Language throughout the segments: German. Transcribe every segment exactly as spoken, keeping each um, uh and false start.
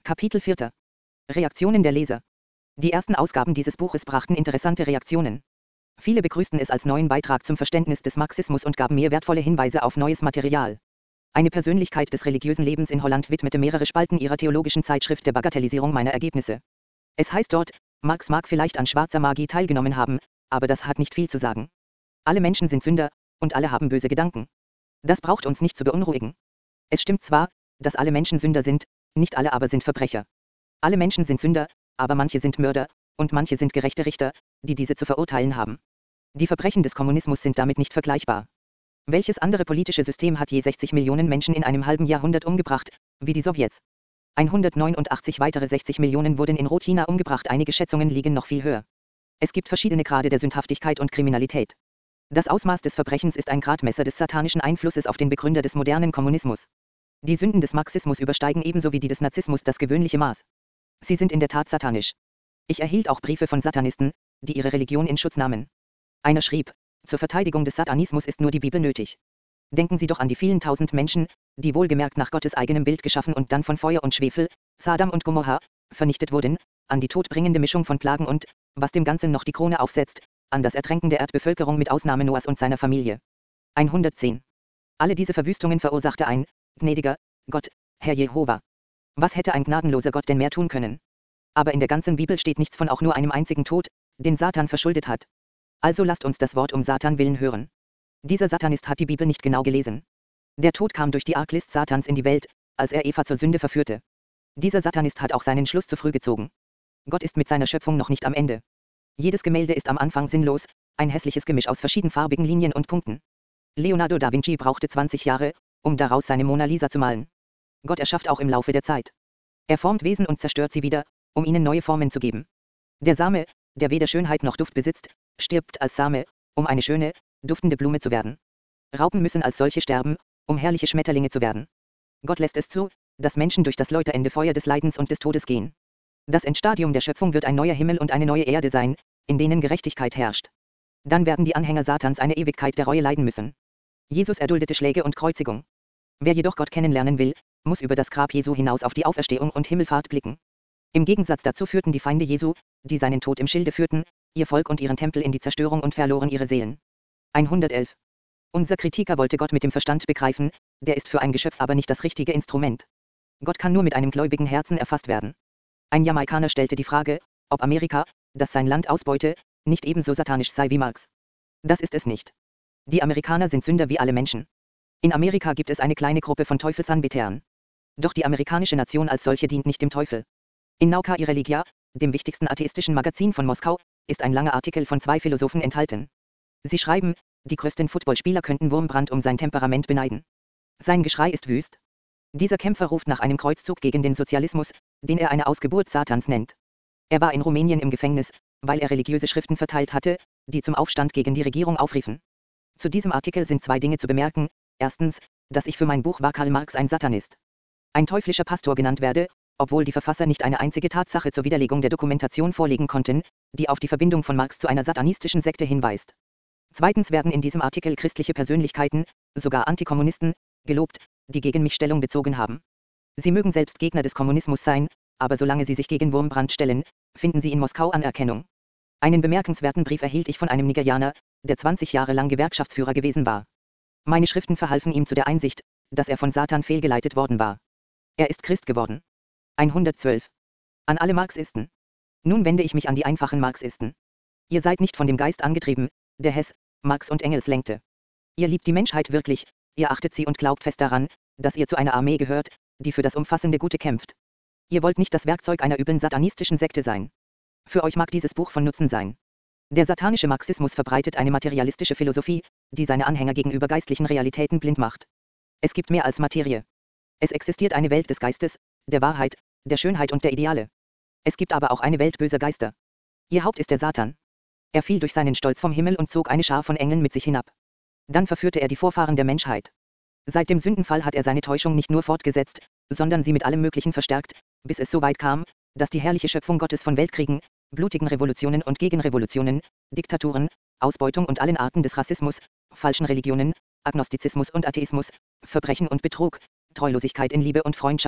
Kapitel vier. Reaktionen der Leser. Die ersten Ausgaben dieses Buches brachten interessante Reaktionen. Viele begrüßten es als neuen Beitrag zum Verständnis des Marxismus und gaben mir wertvolle Hinweise auf neues Material. Eine Persönlichkeit des religiösen Lebens in Holland widmete mehrere Spalten ihrer theologischen Zeitschrift der Bagatellisierung meiner Ergebnisse. Es heißt dort, Marx mag vielleicht an schwarzer Magie teilgenommen haben, aber das hat nicht viel zu sagen. Alle Menschen sind Sünder, und alle haben böse Gedanken. Das braucht uns nicht zu beunruhigen. Es stimmt zwar, dass alle Menschen Sünder sind, nicht alle aber sind Verbrecher. Alle Menschen sind Sünder, aber manche sind Mörder, und manche sind gerechte Richter, die diese zu verurteilen haben. Die Verbrechen des Kommunismus sind damit nicht vergleichbar. Welches andere politische System hat je sechzig Millionen Menschen in einem halben Jahrhundert umgebracht, wie die Sowjets? hundertneunundachtzig weitere sechzig Millionen wurden in Rotchina umgebracht, einige Schätzungen liegen noch viel höher. Es gibt verschiedene Grade der Sündhaftigkeit und Kriminalität. Das Ausmaß des Verbrechens ist ein Gradmesser des satanischen Einflusses auf den Begründer des modernen Kommunismus. Die Sünden des Marxismus übersteigen ebenso wie die des Nazismus das gewöhnliche Maß. Sie sind in der Tat satanisch. Ich erhielt auch Briefe von Satanisten, die ihre Religion in Schutz nahmen. Einer schrieb, zur Verteidigung des Satanismus ist nur die Bibel nötig. Denken Sie doch an die vielen tausend Menschen, die wohlgemerkt nach Gottes eigenem Bild geschaffen und dann von Feuer und Schwefel, Sodom und Gomorra, vernichtet wurden, an die todbringende Mischung von Plagen und, was dem Ganzen noch die Krone aufsetzt, an das Ertränken der Erdbevölkerung mit Ausnahme Noahs und seiner Familie. hundertzehn. Alle diese Verwüstungen verursachte ein, gnädiger, Gott, Herr Jehova. Was hätte ein gnadenloser Gott denn mehr tun können? Aber in der ganzen Bibel steht nichts von auch nur einem einzigen Tod, den Satan verschuldet hat. Also lasst uns das Wort um Satan willen hören. Dieser Satanist hat die Bibel nicht genau gelesen. Der Tod kam durch die Arglist Satans in die Welt, als er Eva zur Sünde verführte. Dieser Satanist hat auch seinen Schluss zu früh gezogen. Gott ist mit seiner Schöpfung noch nicht am Ende. Jedes Gemälde ist am Anfang sinnlos, ein hässliches Gemisch aus verschiedenfarbigen Linien und Punkten. Leonardo da Vinci brauchte zwanzig Jahre, um daraus seine Mona Lisa zu malen. Gott erschafft auch im Laufe der Zeit. Er formt Wesen und zerstört sie wieder, um ihnen neue Formen zu geben. Der Same, der weder Schönheit noch Duft besitzt, stirbt als Same, um eine schöne, duftende Blume zu werden. Raupen müssen als solche sterben, um herrliche Schmetterlinge zu werden. Gott lässt es zu, dass Menschen durch das läuterende Feuer des Leidens und des Todes gehen. Das Endstadium der Schöpfung wird ein neuer Himmel und eine neue Erde sein, in denen Gerechtigkeit herrscht. Dann werden die Anhänger Satans eine Ewigkeit der Reue leiden müssen. Jesus erduldete Schläge und Kreuzigung. Wer jedoch Gott kennenlernen will, muss über das Grab Jesu hinaus auf die Auferstehung und Himmelfahrt blicken. Im Gegensatz dazu führten die Feinde Jesu, die seinen Tod im Schilde führten, ihr Volk und ihren Tempel in die Zerstörung und verloren ihre Seelen. hundertelf. Unser Kritiker wollte Gott mit dem Verstand begreifen, der ist für ein Geschöpf aber nicht das richtige Instrument. Gott kann nur mit einem gläubigen Herzen erfasst werden. Ein Jamaikaner stellte die Frage, ob Amerika, das sein Land ausbeute, nicht ebenso satanisch sei wie Marx. Das ist es nicht. Die Amerikaner sind Sünder wie alle Menschen. In Amerika gibt es eine kleine Gruppe von Teufelsanbetern. Doch die amerikanische Nation als solche dient nicht dem Teufel. In Nauka i Religia, dem wichtigsten atheistischen Magazin von Moskau, ist ein langer Artikel von zwei Philosophen enthalten. Sie schreiben, die größten Footballspieler könnten Wurmbrand um sein Temperament beneiden. Sein Geschrei ist wüst. Dieser Kämpfer ruft nach einem Kreuzzug gegen den Sozialismus, den er eine Ausgeburt Satans nennt. Er war in Rumänien im Gefängnis, weil er religiöse Schriften verteilt hatte, die zum Aufstand gegen die Regierung aufriefen. Zu diesem Artikel sind zwei Dinge zu bemerken. Erstens, dass ich für mein Buch War Karl Marx ein Satanist, ein teuflischer Pastor genannt werde, obwohl die Verfasser nicht eine einzige Tatsache zur Widerlegung der Dokumentation vorlegen konnten, die auf die Verbindung von Marx zu einer satanistischen Sekte hinweist. Zweitens werden in diesem Artikel christliche Persönlichkeiten, sogar Antikommunisten, gelobt, die gegen mich Stellung bezogen haben. Sie mögen selbst Gegner des Kommunismus sein, aber solange sie sich gegen Wurmbrand stellen, finden sie in Moskau Anerkennung. Einen bemerkenswerten Brief erhielt ich von einem Nigerianer, der zwanzig Jahre lang Gewerkschaftsführer gewesen war. Meine Schriften verhalfen ihm zu der Einsicht, dass er von Satan fehlgeleitet worden war. Er ist Christ geworden. hundertzwölf. An alle Marxisten. Nun wende ich mich an die einfachen Marxisten. Ihr seid nicht von dem Geist angetrieben, der Hess, Marx und Engels lenkte. Ihr liebt die Menschheit wirklich, ihr achtet sie und glaubt fest daran, dass ihr zu einer Armee gehört, die für das umfassende Gute kämpft. Ihr wollt nicht das Werkzeug einer üblen satanistischen Sekte sein. Für euch mag dieses Buch von Nutzen sein. Der satanische Marxismus verbreitet eine materialistische Philosophie, die seine Anhänger gegenüber geistlichen Realitäten blind macht. Es gibt mehr als Materie. Es existiert eine Welt des Geistes, der Wahrheit, der Schönheit und der Ideale. Es gibt aber auch eine Welt böser Geister. Ihr Haupt ist der Satan. Er fiel durch seinen Stolz vom Himmel und zog eine Schar von Engeln mit sich hinab. Dann verführte er die Vorfahren der Menschheit. Seit dem Sündenfall hat er seine Täuschung nicht nur fortgesetzt, sondern sie mit allem Möglichen verstärkt, bis es so weit kam, dass die herrliche Schöpfung Gottes von Weltkriegen, blutigen Revolutionen und Gegenrevolutionen, Diktaturen, Ausbeutung und allen Arten des Rassismus, falschen Religionen, Agnostizismus und Atheismus, Verbrechen und Betrug, Treulosigkeit in Liebe und Freundschaft,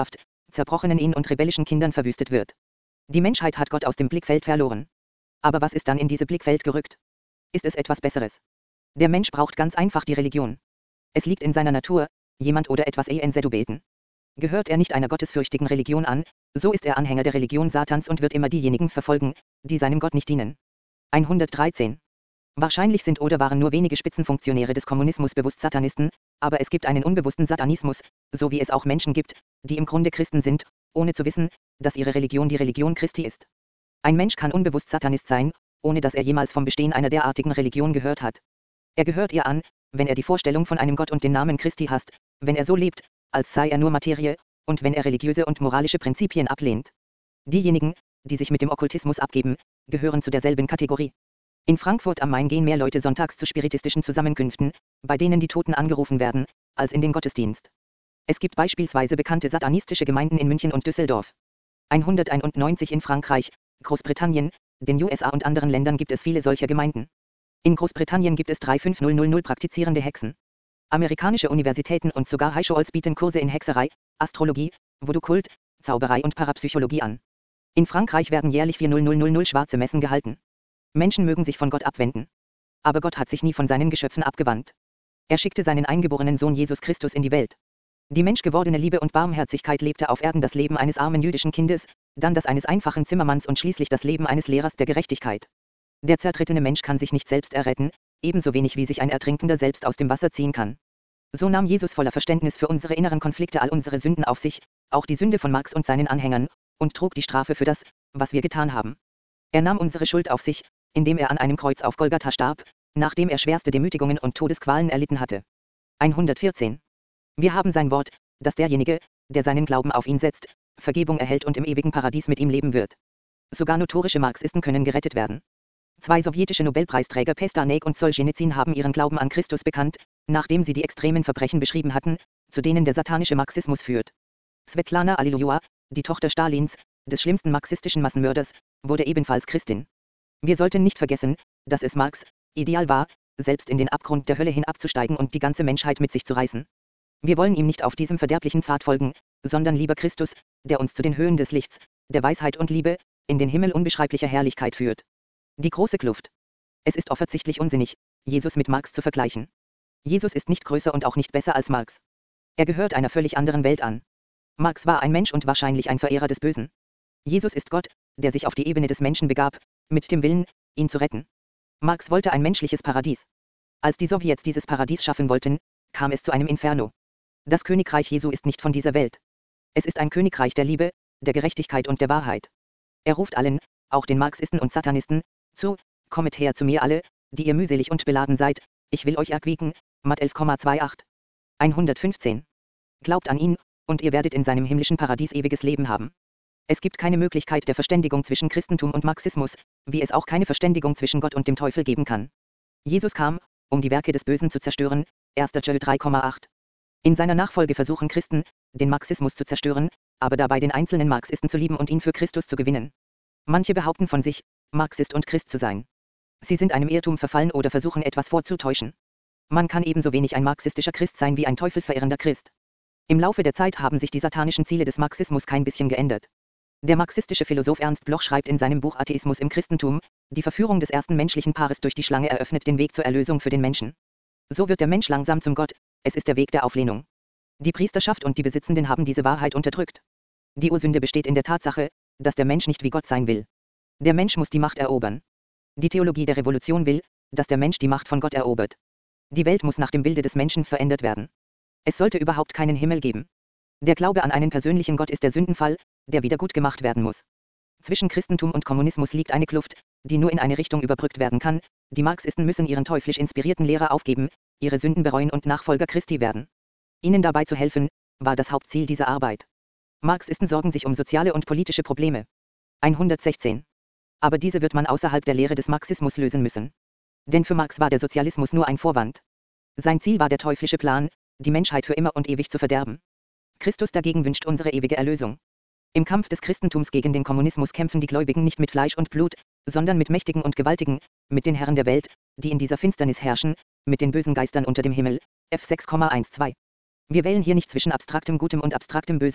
zerbrochenen Ehen und rebellischen Kindern verwüstet wird. Die Menschheit hat Gott aus dem Blickfeld verloren. Aber was ist dann in diese Blickfeld gerückt? Ist es etwas Besseres? Der Mensch braucht ganz einfach die Religion. Es liegt in seiner Natur, jemand oder etwas en zu beten. Gehört er nicht einer gottesfürchtigen Religion an, so ist er Anhänger der Religion Satans und wird immer diejenigen verfolgen, die seinem Gott nicht dienen. hundertdreizehn. Wahrscheinlich sind oder waren nur wenige Spitzenfunktionäre des Kommunismus bewusst Satanisten, aber es gibt einen unbewussten Satanismus, so wie es auch Menschen gibt, die im Grunde Christen sind, ohne zu wissen, dass ihre Religion die Religion Christi ist. Ein Mensch kann unbewusst Satanist sein, ohne dass er jemals vom Bestehen einer derartigen Religion gehört hat. Er gehört ihr an, wenn er die Vorstellung von einem Gott und den Namen Christi hasst, wenn er so lebt, als sei er nur Materie, und wenn er religiöse und moralische Prinzipien ablehnt. Diejenigen, die sich mit dem Okkultismus abgeben, gehören zu derselben Kategorie. In Frankfurt am Main gehen mehr Leute sonntags zu spiritistischen Zusammenkünften, bei denen die Toten angerufen werden, als in den Gottesdienst. Es gibt beispielsweise bekannte satanistische Gemeinden in München und Düsseldorf. hunderteinundneunzig in Frankreich, Großbritannien, den U S A und anderen Ländern gibt es viele solcher Gemeinden. In Großbritannien gibt es drei Komma fünftausend praktizierende Hexen. Amerikanische Universitäten und sogar Highschools bieten Kurse in Hexerei, Astrologie, Voodoo-Kult, Zauberei und Parapsychologie an. In Frankreich werden jährlich viertausend schwarze Messen gehalten. Menschen mögen sich von Gott abwenden. Aber Gott hat sich nie von seinen Geschöpfen abgewandt. Er schickte seinen eingeborenen Sohn Jesus Christus in die Welt. Die menschgewordene Liebe und Barmherzigkeit lebte auf Erden das Leben eines armen jüdischen Kindes, dann das eines einfachen Zimmermanns und schließlich das Leben eines Lehrers der Gerechtigkeit. Der zertrittene Mensch kann sich nicht selbst erretten, ebenso wenig wie sich ein Ertrinkender selbst aus dem Wasser ziehen kann. So nahm Jesus voller Verständnis für unsere inneren Konflikte all unsere Sünden auf sich, auch die Sünde von Marx und seinen Anhängern, und trug die Strafe für das, was wir getan haben. Er nahm unsere Schuld auf sich, indem er an einem Kreuz auf Golgatha starb, nachdem er schwerste Demütigungen und Todesqualen erlitten hatte. hundertvierzehn. Wir haben sein Wort, dass derjenige, der seinen Glauben auf ihn setzt, Vergebung erhält und im ewigen Paradies mit ihm leben wird. Sogar notorische Marxisten können gerettet werden. Zwei sowjetische Nobelpreisträger Pestanek und Solschenizyn haben ihren Glauben an Christus bekannt, nachdem sie die extremen Verbrechen beschrieben hatten, zu denen der satanische Marxismus führt. Svetlana Allilujeva, die Tochter Stalins, des schlimmsten marxistischen Massenmörders, wurde ebenfalls Christin. Wir sollten nicht vergessen, dass es Marx' Ideal war, selbst in den Abgrund der Hölle hinabzusteigen und die ganze Menschheit mit sich zu reißen. Wir wollen ihm nicht auf diesem verderblichen Pfad folgen, sondern lieber Christus, der uns zu den Höhen des Lichts, der Weisheit und Liebe, in den Himmel unbeschreiblicher Herrlichkeit führt. Die große Kluft. Es ist offensichtlich unsinnig, Jesus mit Marx zu vergleichen. Jesus ist nicht größer und auch nicht besser als Marx. Er gehört einer völlig anderen Welt an. Marx war ein Mensch und wahrscheinlich ein Verehrer des Bösen. Jesus ist Gott, der sich auf die Ebene des Menschen begab, mit dem Willen, ihn zu retten. Marx wollte ein menschliches Paradies. Als die Sowjets dieses Paradies schaffen wollten, kam es zu einem Inferno. Das Königreich Jesu ist nicht von dieser Welt. Es ist ein Königreich der Liebe, der Gerechtigkeit und der Wahrheit. Er ruft allen, auch den Marxisten und Satanisten, zu: Kommet her zu mir alle, die ihr mühselig und beladen seid, ich will euch erquicken. Mat elf Komma achtundzwanzig. hundertfünfzehn. Glaubt an ihn, und ihr werdet in seinem himmlischen Paradies ewiges Leben haben. Es gibt keine Möglichkeit der Verständigung zwischen Christentum und Marxismus, wie es auch keine Verständigung zwischen Gott und dem Teufel geben kann. Jesus kam, um die Werke des Bösen zu zerstören. erster Joel drei Komma acht. In seiner Nachfolge versuchen Christen, den Marxismus zu zerstören, aber dabei den einzelnen Marxisten zu lieben und ihn für Christus zu gewinnen. Manche behaupten von sich, Marxist und Christ zu sein. Sie sind einem Irrtum verfallen oder versuchen etwas vorzutäuschen. Man kann ebenso wenig ein marxistischer Christ sein wie ein teufelverehrender Christ. Im Laufe der Zeit haben sich die satanischen Ziele des Marxismus kein bisschen geändert. Der marxistische Philosoph Ernst Bloch schreibt in seinem Buch Atheismus im Christentum: Die Verführung des ersten menschlichen Paares durch die Schlange eröffnet den Weg zur Erlösung für den Menschen. So wird der Mensch langsam zum Gott, es ist der Weg der Auflehnung. Die Priesterschaft und die Besitzenden haben diese Wahrheit unterdrückt. Die Ursünde besteht in der Tatsache, dass der Mensch nicht wie Gott sein will. Der Mensch muss die Macht erobern. Die Theologie der Revolution will, dass der Mensch die Macht von Gott erobert. Die Welt muss nach dem Bilde des Menschen verändert werden. Es sollte überhaupt keinen Himmel geben. Der Glaube an einen persönlichen Gott ist der Sündenfall, der wieder gut gemacht werden muss. Zwischen Christentum und Kommunismus liegt eine Kluft, die nur in eine Richtung überbrückt werden kann. Die Marxisten müssen ihren teuflisch inspirierten Lehrer aufgeben, ihre Sünden bereuen und Nachfolger Christi werden. Ihnen dabei zu helfen, war das Hauptziel dieser Arbeit. Marxisten sorgen sich um soziale und politische Probleme. hundertsechzehn. Aber diese wird man außerhalb der Lehre des Marxismus lösen müssen. Denn für Marx war der Sozialismus nur ein Vorwand. Sein Ziel war der teuflische Plan, die Menschheit für immer und ewig zu verderben. Christus dagegen wünscht unsere ewige Erlösung. Im Kampf des Christentums gegen den Kommunismus kämpfen die Gläubigen nicht mit Fleisch und Blut, sondern mit Mächtigen und Gewaltigen, mit den Herren der Welt, die in dieser Finsternis herrschen, mit den bösen Geistern unter dem Himmel. F sechs Komma zwölf. Wir wählen hier nicht zwischen abstraktem Gutem und abstraktem Bösem,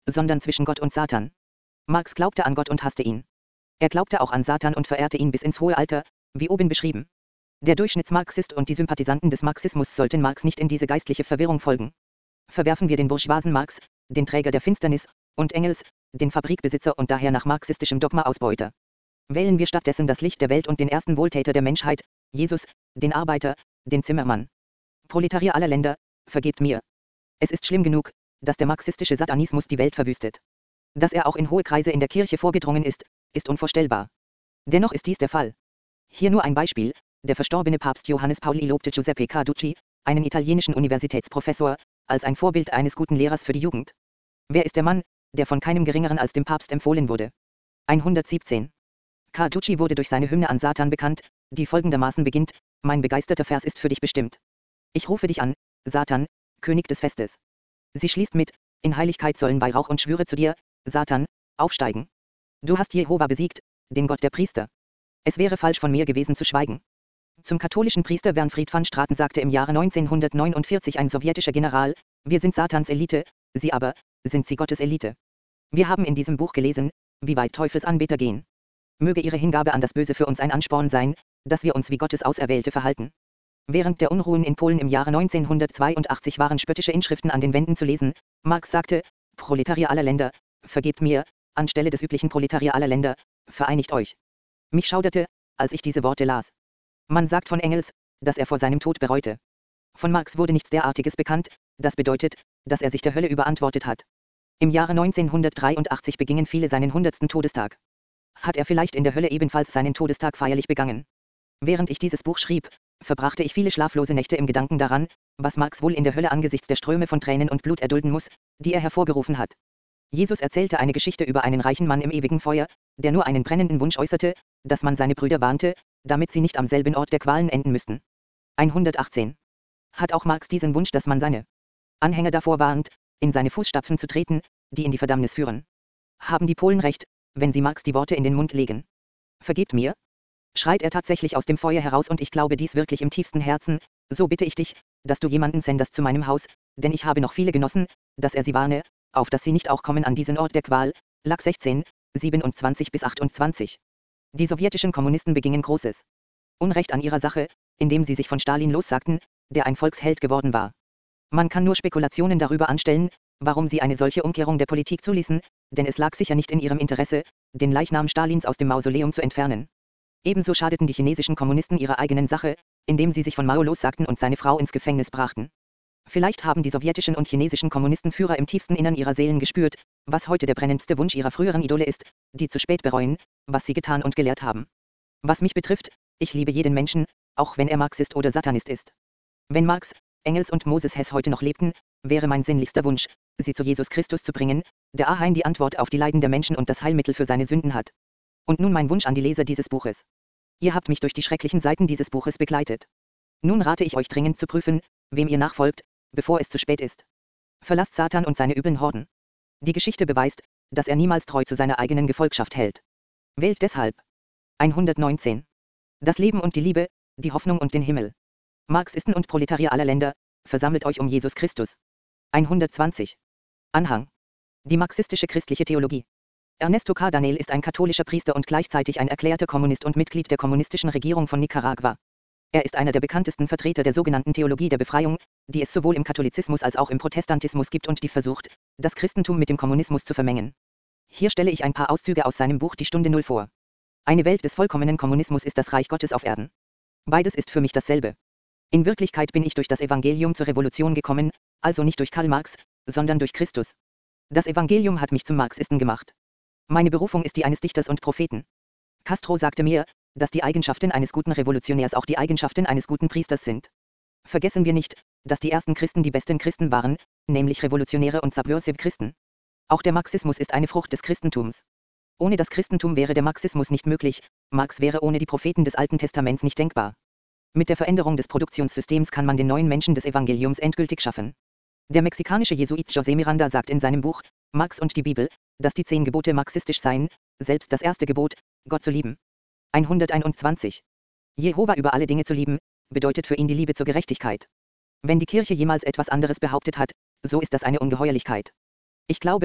sondern zwischen Gott und Satan. Marx glaubte an Gott und hasste ihn. Er glaubte auch an Satan und verehrte ihn bis ins hohe Alter, wie oben beschrieben. Der Durchschnittsmarxist und die Sympathisanten des Marxismus sollten Marx nicht in diese geistliche Verwirrung folgen. Verwerfen wir den Bourgeoisen Marx, den Träger der Finsternis, und Engels, den Fabrikbesitzer und daher nach marxistischem Dogma Ausbeuter. Wählen wir stattdessen das Licht der Welt und den ersten Wohltäter der Menschheit, Jesus, den Arbeiter, den Zimmermann. Proletarier aller Länder, vergebt mir. Es ist schlimm genug, dass der marxistische Satanismus die Welt verwüstet. Dass er auch in hohe Kreise in der Kirche vorgedrungen ist, ist unvorstellbar. Dennoch ist dies der Fall. Hier nur ein Beispiel: Der verstorbene Papst Johannes Pauli lobte Giuseppe Carducci, einen italienischen Universitätsprofessor, als ein Vorbild eines guten Lehrers für die Jugend. Wer ist der Mann, der von keinem Geringeren als dem Papst empfohlen wurde? hundertsiebzehn. Carducci wurde durch seine Hymne an Satan bekannt, die folgendermaßen beginnt: Mein begeisterter Vers ist für dich bestimmt. Ich rufe dich an, Satan, König des Festes. Sie schließt mit: In Heiligkeit sollen Weihrauch und Schwüre zu dir, Satan, aufsteigen. Du hast Jehova besiegt, den Gott der Priester. Es wäre falsch von mir gewesen zu schweigen. Zum katholischen Priester Wernfried van Straten sagte im Jahre neunzehnhundertneunundvierzig ein sowjetischer General: Wir sind Satans Elite, Sie aber, sind Sie Gottes Elite. Wir haben in diesem Buch gelesen, wie weit Teufelsanbeter gehen. Möge ihre Hingabe an das Böse für uns ein Ansporn sein, dass wir uns wie Gottes Auserwählte verhalten. Während der Unruhen in Polen im Jahre neunzehnhundertzweiundachtzig waren spöttische Inschriften an den Wänden zu lesen. Marx sagte: Proletarier aller Länder, vergebt mir, anstelle des üblichen Proletarier aller Länder, vereinigt euch. Mich schauderte, als ich diese Worte las. Man sagt von Engels, dass er vor seinem Tod bereute. Von Marx wurde nichts derartiges bekannt, das bedeutet, dass er sich der Hölle überantwortet hat. Im Jahre neunzehnhundertdreiundachtzig begingen viele seinen hundertsten Todestag. Hat er vielleicht in der Hölle ebenfalls seinen Todestag feierlich begangen? Während ich dieses Buch schrieb, verbrachte ich viele schlaflose Nächte im Gedanken daran, was Marx wohl in der Hölle angesichts der Ströme von Tränen und Blut erdulden muss, die er hervorgerufen hat. Jesus erzählte eine Geschichte über einen reichen Mann im ewigen Feuer, der nur einen brennenden Wunsch äußerte, dass man seine Brüder warnte, damit sie nicht am selben Ort der Qualen enden müssten. hundertachtzehn. Hat auch Marx diesen Wunsch, dass man seine Anhänger davor warnt, in seine Fußstapfen zu treten, die in die Verdammnis führen? Haben die Polen recht, wenn sie Marx die Worte in den Mund legen? Vergebt mir? Schreit er tatsächlich aus dem Feuer heraus, und ich glaube dies wirklich im tiefsten Herzen, so bitte ich dich, dass du jemanden sendest zu meinem Haus, denn ich habe noch viele Genossen, dass er sie warne, auf dass sie nicht auch kommen an diesen Ort der Qual. Lag sechzehn, siebenundzwanzig bis achtundzwanzig. Die sowjetischen Kommunisten begingen großes Unrecht an ihrer Sache, indem sie sich von Stalin lossagten, der ein Volksheld geworden war. Man kann nur Spekulationen darüber anstellen, warum sie eine solche Umkehrung der Politik zuließen, denn es lag sicher nicht in ihrem Interesse, den Leichnam Stalins aus dem Mausoleum zu entfernen. Ebenso schadeten die chinesischen Kommunisten ihrer eigenen Sache, indem sie sich von Mao lossagten und seine Frau ins Gefängnis brachten. Vielleicht haben die sowjetischen und chinesischen Kommunistenführer im tiefsten Innern ihrer Seelen gespürt, was heute der brennendste Wunsch ihrer früheren Idole ist, die zu spät bereuen, was sie getan und gelehrt haben. Was mich betrifft, ich liebe jeden Menschen, auch wenn er Marxist oder Satanist ist. Wenn Marx, Engels und Moses Hess heute noch lebten, wäre mein sinnlichster Wunsch, sie zu Jesus Christus zu bringen, der allein die Antwort auf die Leiden der Menschen und das Heilmittel für seine Sünden hat. Und nun mein Wunsch an die Leser dieses Buches. Ihr habt mich durch die schrecklichen Seiten dieses Buches begleitet. Nun rate ich euch dringend zu prüfen, wem ihr nachfolgt, bevor es zu spät ist. Verlasst Satan und seine üblen Horden. Die Geschichte beweist, dass er niemals treu zu seiner eigenen Gefolgschaft hält. Wählt deshalb. hundertneunzehn. Das Leben und die Liebe, die Hoffnung und den Himmel. Marxisten und Proletarier aller Länder, versammelt euch um Jesus Christus. hundertzwanzig. Anhang. Die marxistische christliche Theologie. Ernesto Cardanel ist ein katholischer Priester und gleichzeitig ein erklärter Kommunist und Mitglied der kommunistischen Regierung von Nicaragua. Er ist einer der bekanntesten Vertreter der sogenannten Theologie der Befreiung, die es sowohl im Katholizismus als auch im Protestantismus gibt und die versucht, das Christentum mit dem Kommunismus zu vermengen. Hier stelle ich ein paar Auszüge aus seinem Buch Die Stunde Null vor. Eine Welt des vollkommenen Kommunismus ist das Reich Gottes auf Erden. Beides ist für mich dasselbe. In Wirklichkeit bin ich durch das Evangelium zur Revolution gekommen, also nicht durch Karl Marx, sondern durch Christus. Das Evangelium hat mich zum Marxisten gemacht. Meine Berufung ist die eines Dichters und Propheten. Castro sagte mir, dass die Eigenschaften eines guten Revolutionärs auch die Eigenschaften eines guten Priesters sind. Vergessen wir nicht, dass die ersten Christen die besten Christen waren, nämlich Revolutionäre und Subversive Christen. Auch der Marxismus ist eine Frucht des Christentums. Ohne das Christentum wäre der Marxismus nicht möglich, Marx wäre ohne die Propheten des Alten Testaments nicht denkbar. Mit der Veränderung des Produktionssystems kann man den neuen Menschen des Evangeliums endgültig schaffen. Der mexikanische Jesuit José Miranda sagt in seinem Buch, Marx und die Bibel, dass die zehn Gebote marxistisch seien, selbst das erste Gebot, Gott zu lieben. hunderteinundzwanzig. Jehova über alle Dinge zu lieben, bedeutet für ihn die Liebe zur Gerechtigkeit. Wenn die Kirche jemals etwas anderes behauptet hat, so ist das eine Ungeheuerlichkeit. Ich glaube,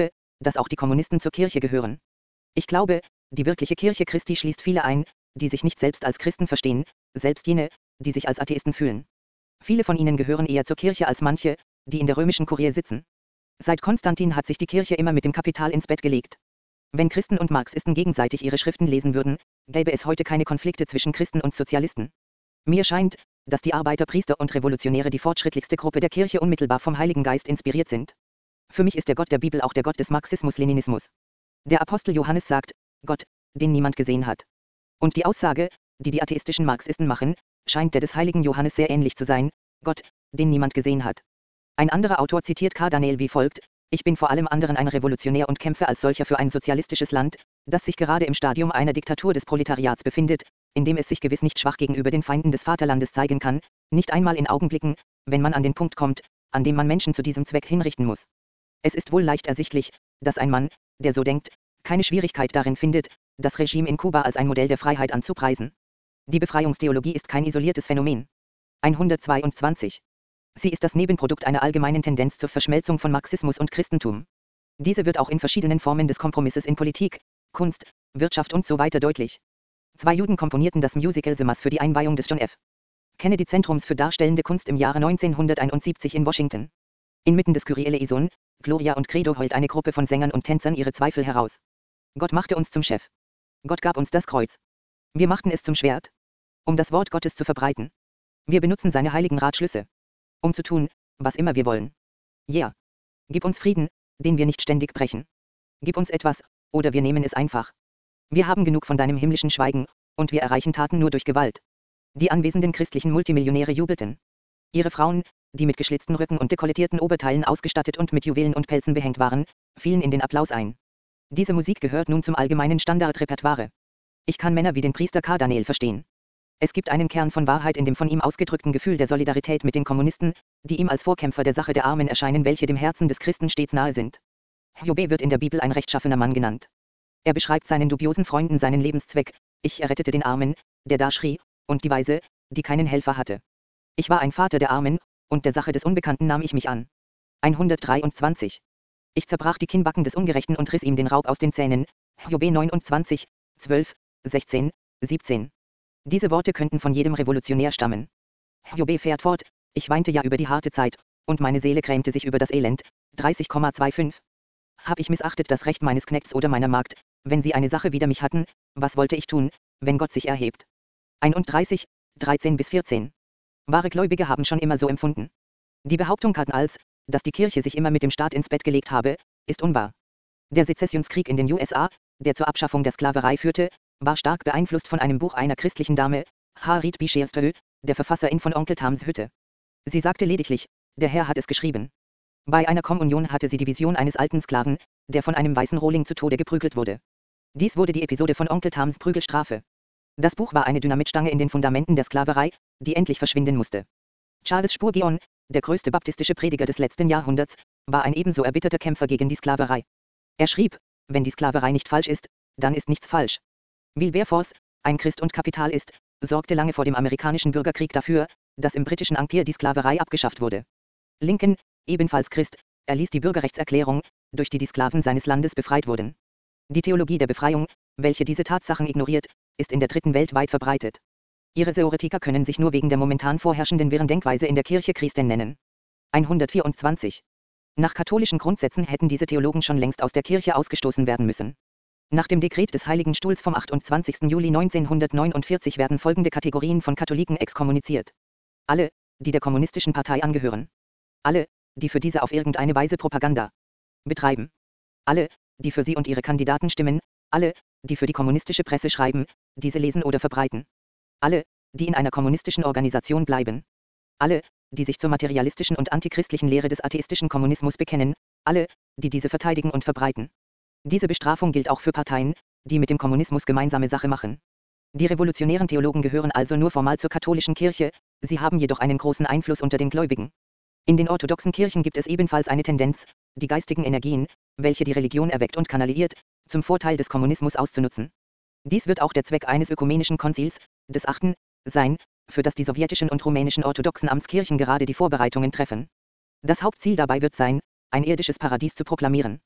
dass auch die Kommunisten zur Kirche gehören. Ich glaube, die wirkliche Kirche Christi schließt viele ein, die sich nicht selbst als Christen verstehen, selbst jene, die sich als Atheisten fühlen. Viele von ihnen gehören eher zur Kirche als manche, die in der römischen Kurie sitzen. Seit Konstantin hat sich die Kirche immer mit dem Kapital ins Bett gelegt. Wenn Christen und Marxisten gegenseitig ihre Schriften lesen würden, gäbe es heute keine Konflikte zwischen Christen und Sozialisten. Mir scheint, dass die Arbeiter, Priester und Revolutionäre die fortschrittlichste Gruppe der Kirche unmittelbar vom Heiligen Geist inspiriert sind. Für mich ist der Gott der Bibel auch der Gott des Marxismus-Leninismus. Der Apostel Johannes sagt, Gott, den niemand gesehen hat. Und die Aussage, die die atheistischen Marxisten machen, scheint der des heiligen Johannes sehr ähnlich zu sein, Gott, den niemand gesehen hat. Ein anderer Autor zitiert Karl Daniel wie folgt, ich bin vor allem anderen ein Revolutionär und kämpfe als solcher für ein sozialistisches Land, das sich gerade im Stadium einer Diktatur des Proletariats befindet, in dem es sich gewiss nicht schwach gegenüber den Feinden des Vaterlandes zeigen kann, nicht einmal in Augenblicken, wenn man an den Punkt kommt, an dem man Menschen zu diesem Zweck hinrichten muss. Es ist wohl leicht ersichtlich, dass ein Mann, der so denkt, keine Schwierigkeit darin findet, das Regime in Kuba als ein Modell der Freiheit anzupreisen. Die Befreiungstheologie ist kein isoliertes Phänomen. hundertzweiundzwanzig. Sie ist das Nebenprodukt einer allgemeinen Tendenz zur Verschmelzung von Marxismus und Christentum. Diese wird auch in verschiedenen Formen des Kompromisses in Politik, Kunst, Wirtschaft und so weiter deutlich. Zwei Juden komponierten das Musical The Mass für die Einweihung des John F. Kennedy Zentrums für darstellende Kunst im Jahre neunzehnhunderteinundsiebzig in Washington. Inmitten des Kyrie eleison, Gloria und Credo heult eine Gruppe von Sängern und Tänzern ihre Zweifel heraus. Gott machte uns zum Chef. Gott gab uns das Kreuz. Wir machten es zum Schwert, um das Wort Gottes zu verbreiten. Wir benutzen seine heiligen Ratschlüsse, um zu tun, was immer wir wollen. Ja. Yeah. Gib uns Frieden, den wir nicht ständig brechen. Gib uns etwas, oder wir nehmen es einfach. Wir haben genug von deinem himmlischen Schweigen, und wir erreichen Taten nur durch Gewalt. Die anwesenden christlichen Multimillionäre jubelten. Ihre Frauen, die mit geschlitzten Rücken und dekolletierten Oberteilen ausgestattet und mit Juwelen und Pelzen behängt waren, fielen in den Applaus ein. Diese Musik gehört nun zum allgemeinen Standardrepertoire. Ich kann Männer wie den Priester Karl Daniel verstehen. Es gibt einen Kern von Wahrheit in dem von ihm ausgedrückten Gefühl der Solidarität mit den Kommunisten, die ihm als Vorkämpfer der Sache der Armen erscheinen, welche dem Herzen des Christen stets nahe sind. Hiobe wird in der Bibel ein rechtschaffener Mann genannt. Er beschreibt seinen dubiosen Freunden seinen Lebenszweck, ich errettete den Armen, der da schrie, und die Weise, die keinen Helfer hatte. Ich war ein Vater der Armen, und der Sache des Unbekannten nahm ich mich an. hundertdreiundzwanzig. Ich zerbrach die Kinnbacken des Ungerechten und riss ihm den Raub aus den Zähnen. Hiobe neunundzwanzig, zwölf, sechzehn, siebzehn. Diese Worte könnten von jedem Revolutionär stammen. Hiobe fährt fort, ich weinte ja über die harte Zeit, und meine Seele grämte sich über das Elend. dreißig Komma fünfundzwanzig. Hab ich missachtet das Recht meines Knechts oder meiner Magd, wenn sie eine Sache wider mich hatten, was wollte ich tun, wenn Gott sich erhebt? einunddreißig, dreizehn bis vierzehn. Wahre Gläubige haben schon immer so empfunden. Die Behauptung als, dass die Kirche sich immer mit dem Staat ins Bett gelegt habe, ist unwahr. Der Sezessionskrieg in den U S A, der zur Abschaffung der Sklaverei führte, war stark beeinflusst von einem Buch einer christlichen Dame, Harriet Beecher Stowe, der Verfasserin von Onkel Toms Hütte. Sie sagte lediglich, der Herr hat es geschrieben. Bei einer Kommunion hatte sie die Vision eines alten Sklaven, der von einem weißen Rohling zu Tode geprügelt wurde. Dies wurde die Episode von Onkel Toms Prügelstrafe. Das Buch war eine Dynamitstange in den Fundamenten der Sklaverei, die endlich verschwinden musste. Charles Spurgeon, der größte baptistische Prediger des letzten Jahrhunderts, war ein ebenso erbitterter Kämpfer gegen die Sklaverei. Er schrieb, wenn die Sklaverei nicht falsch ist, dann ist nichts falsch. Wilberforce, ein Christ und Kapitalist, sorgte lange vor dem amerikanischen Bürgerkrieg dafür, dass im britischen Empire die Sklaverei abgeschafft wurde. Lincoln, ebenfalls Christ, erließ die Bürgerrechtserklärung, durch die die Sklaven seines Landes befreit wurden. Die Theologie der Befreiung, welche diese Tatsachen ignoriert, ist in der Dritten Welt weit verbreitet. Ihre Theoretiker können sich nur wegen der momentan vorherrschenden wirren Denkweise in der Kirche Christen nennen. hundertvierundzwanzig. Nach katholischen Grundsätzen hätten diese Theologen schon längst aus der Kirche ausgestoßen werden müssen. Nach dem Dekret des Heiligen Stuhls vom achtundzwanzigsten Juli neunzehnhundertneunundvierzig werden folgende Kategorien von Katholiken exkommuniziert. Alle, die der kommunistischen Partei angehören. Alle, die für diese auf irgendeine Weise Propaganda betreiben. Alle, die für sie und ihre Kandidaten stimmen. Alle, die für die kommunistische Presse schreiben, diese lesen oder verbreiten. Alle, die in einer kommunistischen Organisation bleiben. Alle, die sich zur materialistischen und antichristlichen Lehre des atheistischen Kommunismus bekennen. Alle, die diese verteidigen und verbreiten. Diese Bestrafung gilt auch für Parteien, die mit dem Kommunismus gemeinsame Sache machen. Die revolutionären Theologen gehören also nur formal zur katholischen Kirche, sie haben jedoch einen großen Einfluss unter den Gläubigen. In den orthodoxen Kirchen gibt es ebenfalls eine Tendenz, die geistigen Energien, welche die Religion erweckt und kanalisiert, zum Vorteil des Kommunismus auszunutzen. Dies wird auch der Zweck eines ökumenischen Konzils, des Achten, sein, für das die sowjetischen und rumänischen orthodoxen Amtskirchen gerade die Vorbereitungen treffen. Das Hauptziel dabei wird sein, ein irdisches Paradies zu proklamieren.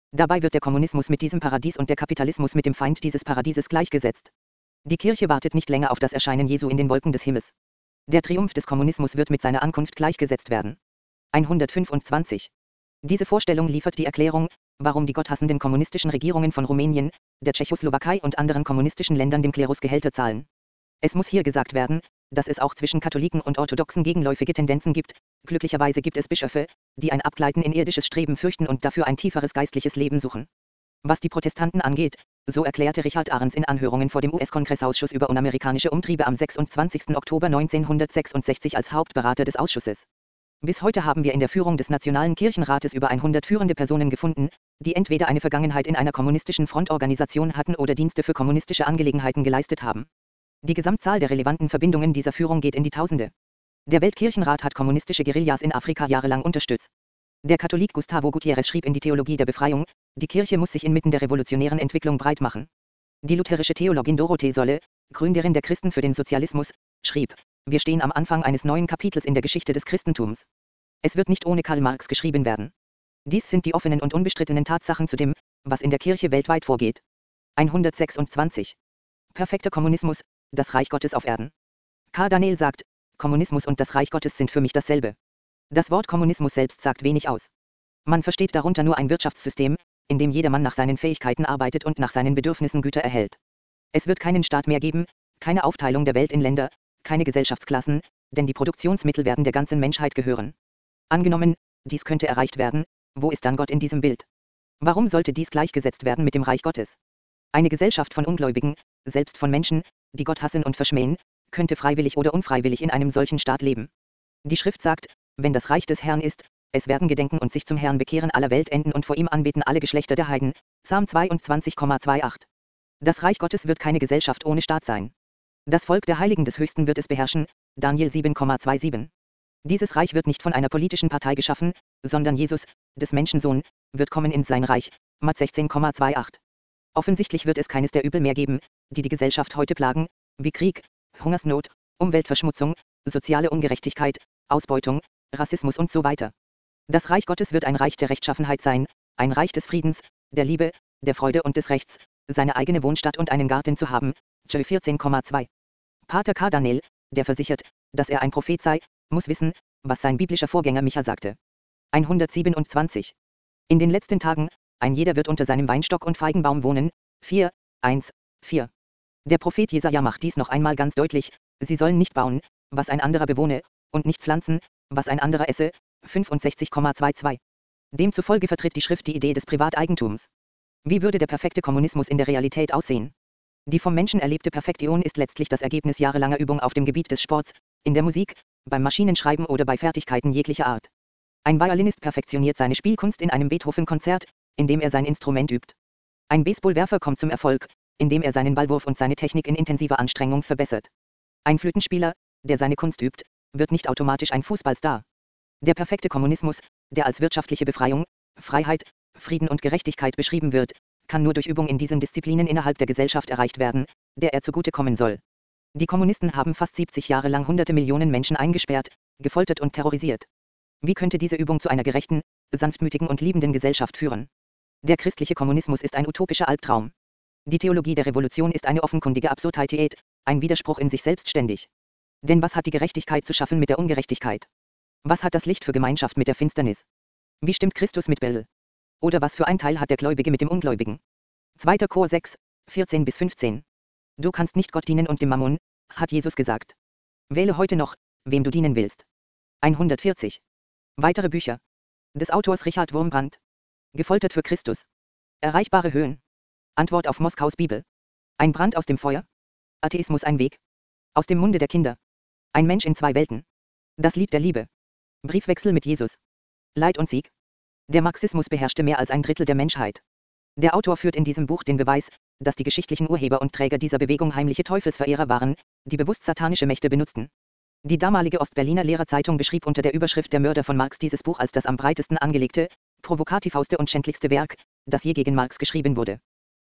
Dabei wird der Kommunismus mit diesem Paradies und der Kapitalismus mit dem Feind dieses Paradieses gleichgesetzt. Die Kirche wartet nicht länger auf das Erscheinen Jesu in den Wolken des Himmels. Der Triumph des Kommunismus wird mit seiner Ankunft gleichgesetzt werden. hundertfünfundzwanzig. Diese Vorstellung liefert die Erklärung, warum die gotthassenden kommunistischen Regierungen von Rumänien, der Tschechoslowakei und anderen kommunistischen Ländern dem Klerus Gehälter zahlen. Es muss hier gesagt werden, dass es auch zwischen Katholiken und Orthodoxen gegenläufige Tendenzen gibt. Glücklicherweise gibt es Bischöfe, die ein Abgleiten in irdisches Streben fürchten und dafür ein tieferes geistliches Leben suchen. Was die Protestanten angeht, so erklärte Richard Ahrens in Anhörungen vor dem U S-Kongressausschuss über unamerikanische Umtriebe am sechsundzwanzigsten Oktober neunzehnhundertsechsundsechzig als Hauptberater des Ausschusses: Bis heute haben wir in der Führung des Nationalen Kirchenrates über hundert führende Personen gefunden, die entweder eine Vergangenheit in einer kommunistischen Frontorganisation hatten oder Dienste für kommunistische Angelegenheiten geleistet haben. Die Gesamtzahl der relevanten Verbindungen dieser Führung geht in die Tausende. Der Weltkirchenrat hat kommunistische Guerillas in Afrika jahrelang unterstützt. Der Katholik Gustavo Gutierrez schrieb in die Theologie der Befreiung: Die Kirche muss sich inmitten der revolutionären Entwicklung breit machen. Die lutherische Theologin Dorothee Solle, Gründerin der Christen für den Sozialismus, schrieb: Wir stehen am Anfang eines neuen Kapitels in der Geschichte des Christentums. Es wird nicht ohne Karl Marx geschrieben werden. Dies sind die offenen und unbestrittenen Tatsachen zu dem, was in der Kirche weltweit vorgeht. hundertsechsundzwanzig. Perfekter Kommunismus, das Reich Gottes auf Erden. Karl Daniel sagt: Kommunismus und das Reich Gottes sind für mich dasselbe. Das Wort Kommunismus selbst sagt wenig aus. Man versteht darunter nur ein Wirtschaftssystem, in dem jedermann nach seinen Fähigkeiten arbeitet und nach seinen Bedürfnissen Güter erhält. Es wird keinen Staat mehr geben, keine Aufteilung der Welt in Länder, keine Gesellschaftsklassen, denn die Produktionsmittel werden der ganzen Menschheit gehören. Angenommen, dies könnte erreicht werden, wo ist dann Gott in diesem Bild? Warum sollte dies gleichgesetzt werden mit dem Reich Gottes? Eine Gesellschaft von Ungläubigen, selbst von Menschen, die Gott hassen und verschmähen, könnte freiwillig oder unfreiwillig in einem solchen Staat leben. Die Schrift sagt: Wenn das Reich des Herrn ist, es werden gedenken und sich zum Herrn bekehren aller Weltenden und vor ihm anbeten alle Geschlechter der Heiden. Psalm zweiundzwanzig, achtundzwanzig. Das Reich Gottes wird keine Gesellschaft ohne Staat sein. Das Volk der Heiligen des Höchsten wird es beherrschen. Daniel sieben, siebenundzwanzig. Dieses Reich wird nicht von einer politischen Partei geschaffen, sondern Jesus, des Menschensohn, wird kommen in sein Reich. Mat sechzehn, achtundzwanzig. Offensichtlich wird es keines der Übel mehr geben, die die Gesellschaft heute plagen, wie Krieg, Hungersnot, Umweltverschmutzung, soziale Ungerechtigkeit, Ausbeutung, Rassismus und so weiter. Das Reich Gottes wird ein Reich der Rechtschaffenheit sein, ein Reich des Friedens, der Liebe, der Freude und des Rechts, seine eigene Wohnstatt und einen Garten zu haben. Joel vierzehn, zwei. Pater Karl Daniel, der versichert, dass er ein Prophet sei, muss wissen, was sein biblischer Vorgänger Micha sagte. hundertsiebenundzwanzig. In den letzten Tagen, ein jeder wird unter seinem Weinstock und Feigenbaum wohnen. vier, eins, vier. Der Prophet Jesaja macht dies noch einmal ganz deutlich: Sie sollen nicht bauen, was ein anderer bewohne, und nicht pflanzen, was ein anderer esse. fünfundsechzig, zweiundzwanzig. Demzufolge vertritt die Schrift die Idee des Privateigentums. Wie würde der perfekte Kommunismus in der Realität aussehen? Die vom Menschen erlebte Perfektion ist letztlich das Ergebnis jahrelanger Übung auf dem Gebiet des Sports, in der Musik, beim Maschinenschreiben oder bei Fertigkeiten jeglicher Art. Ein Violinist perfektioniert seine Spielkunst in einem Beethoven-Konzert, indem er sein Instrument übt. Ein Baseballwerfer kommt zum Erfolg, indem er seinen Ballwurf und seine Technik in intensiver Anstrengung verbessert. Ein Flötenspieler, der seine Kunst übt, wird nicht automatisch ein Fußballstar. Der perfekte Kommunismus, der als wirtschaftliche Befreiung, Freiheit, Frieden und Gerechtigkeit beschrieben wird, kann nur durch Übung in diesen Disziplinen innerhalb der Gesellschaft erreicht werden, der er zugute kommen soll. Die Kommunisten haben fast siebzig Jahre lang hunderte Millionen Menschen eingesperrt, gefoltert und terrorisiert. Wie könnte diese Übung zu einer gerechten, sanftmütigen und liebenden Gesellschaft führen? Der christliche Kommunismus ist ein utopischer Albtraum. Die Theologie der Revolution ist eine offenkundige Absurdität, ein Widerspruch in sich selbst ständig. Denn was hat die Gerechtigkeit zu schaffen mit der Ungerechtigkeit? Was hat das Licht für Gemeinschaft mit der Finsternis? Wie stimmt Christus mit Bel? Oder was für ein Teil hat der Gläubige mit dem Ungläubigen? zweiter. Chor sechs, vierzehn bis fünfzehn. Du kannst nicht Gott dienen und dem Mammon, hat Jesus gesagt. Wähle heute noch, wem du dienen willst. hundertvierzig. Weitere Bücher. Des Autors Richard Wurmbrand. Gefoltert für Christus. Erreichbare Höhen. Antwort auf Moskaus Bibel. Ein Brand aus dem Feuer. Atheismus ein Weg. Aus dem Munde der Kinder. Ein Mensch in zwei Welten. Das Lied der Liebe. Briefwechsel mit Jesus. Leid und Sieg. Der Marxismus beherrschte mehr als ein Drittel der Menschheit. Der Autor führt in diesem Buch den Beweis, dass die geschichtlichen Urheber und Träger dieser Bewegung heimliche Teufelsverehrer waren, die bewusst satanische Mächte benutzten. Die damalige Ostberliner Lehrerzeitung beschrieb unter der Überschrift Der Mörder von Marx dieses Buch als das am breitesten angelegte, provokativste und schändlichste Werk, das je gegen Marx geschrieben wurde.